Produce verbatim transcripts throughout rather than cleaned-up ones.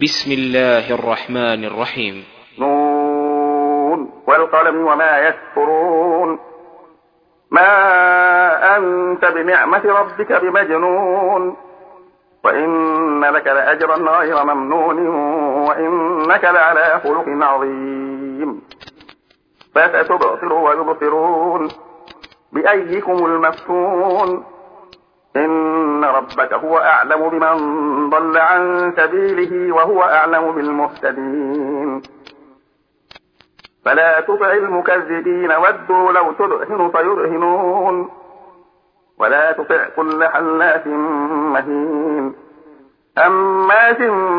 بسم الله الرحمن الرحيم. نون والقلم وما يسطرون. ما أنت بنعمة ربك بمجنون، وإن لك لأجرا غير ممنون، وإنك لعلى خلق عظيم. فستبصر ويبصرون بأيكم المفتون. إن ربك هو أعلم بمن ضل عن سبيله وهو أعلم بالمهتدين. فلا تطع المكذبين ودوا لو تدهن فيدهنون، ولا تطع كل حلاف مهين هماز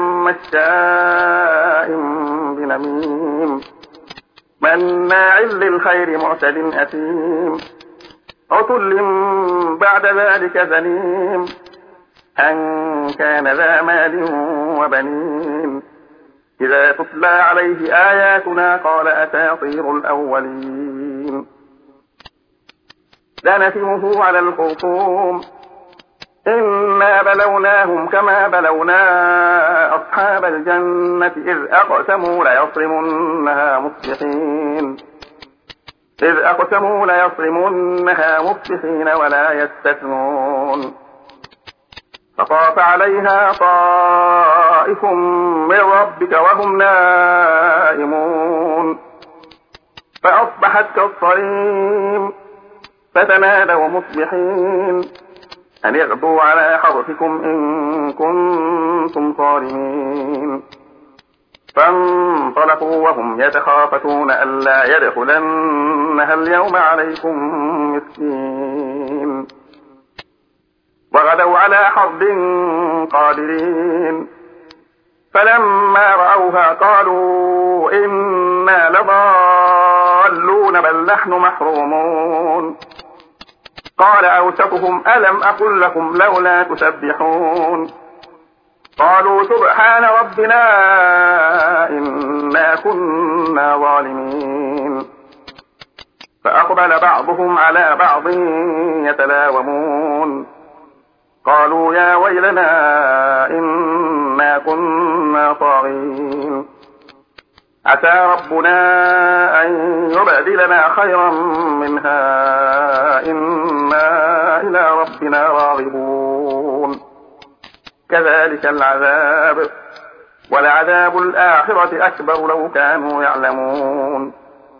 مشاء بنميم مناع للخير معتد أثيم عتل بعد ذلك زنيم أن كان ذا مال وبنين. إذا تتلى عليه آياتنا قال أساطير الأولين. سنسمه على الخرطوم. إنا بلوناهم كما بلونا أصحاب الجنة إذ أقسموا ليصرمنها مصبحين إذ أقسموا ليصرمنها مصبحين ولا يستثنون. فطاف عليها طائف من ربك وهم نائمون، فأصبحت كالصريم. فتنادوا مصبحين أن اغدوا على حرثكم إن كنتم صارمين. فانطلقوا وهم يتخافتون ألا يدخلنها اليوم عليكم مسكين. وغدوا على حرب قادرين. فلما رأوها قالوا إنا لضالون بل نحن محرومون. قال أوسطهم ألم أقل لكم لولا تسبحون. قالوا سبحان ربنا إنا كنا ظالمين. فأقبل بعضهم على بعض يتلاومون. قالوا يا ويلنا إنا كنا طاغين. عسى ربنا أن يبدلنا خيرا منها إنا إلى ربنا راغبون. كذلك العذاب ولعذاب الآخرة أكبر لو كانوا يعلمون.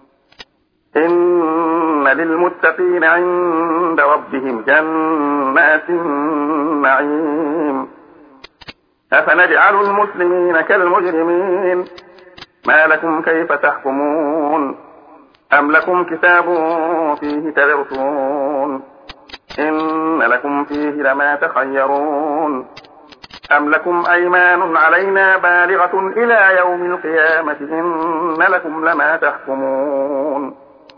إن للمتقين عند ربهم جنات النعيم. أفنجعل المسلمين كالمجرمين ما لكم كيف تحكمون. أم لكم كتاب فيه تدرسون إن لكم فيه لما تخيرون. أم لكم أيمان علينا بالغة إلى يوم القيامة إن لكم لما تحكمون.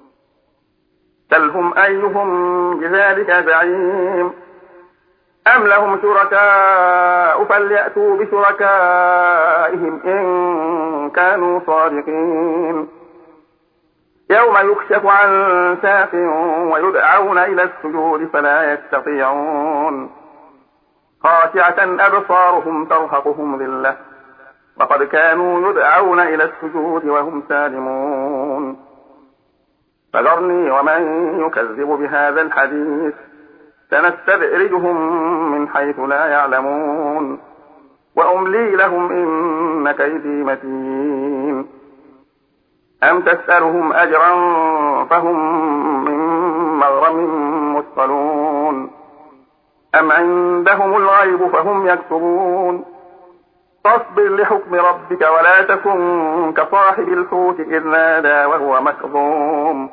سلهم أيهم بذلك زعيم. أم لهم شركاء فليأتوا بشركائهم إن كانوا صادقين. يوم يكشف عن ساق ويدعون إلى السجود فلا يستطيعون. خاشعة أبصارهم ترهقهم ذلة وقد كانوا يدعون إلى السجود وهم سالمون. فذرني ومن يكذب بهذا الحديث سنستدرجهم من حيث لا يعلمون وأملي لهم إن كيدي متين. أم تسألهم أجرا فهم من مغرم مثقلون. أم عندهم الغيب فهم يكتبون. فاصبر لحكم ربك ولا تكن كصاحب الحوت إذ نادى وهو مكظوم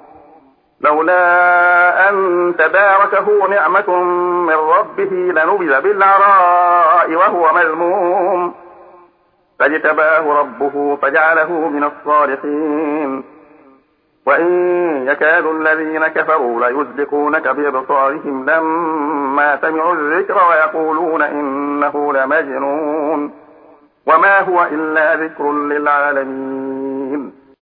لولا أن تداركه نعمة من ربه لنبذ بالعراء وهو مذموم فاجتباه ربه فجعله من الصالحين. وإن يكاد الذين كفروا ليزلقونك بأبصارهم لما سمعوا الذكر ويقولون إنه لمجنون وما هو إلا ذكر للعالمين.